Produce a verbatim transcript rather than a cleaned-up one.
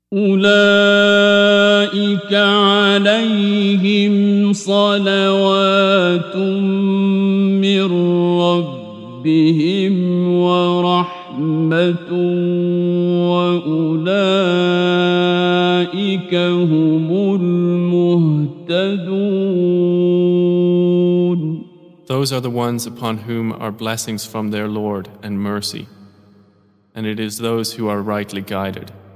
أولئك عليهم صلوات من ربهم ورحمة وأولئك هم المهتدون. Those are the ones upon whom are blessings from their Lord and mercy, and it is those who are rightly guided.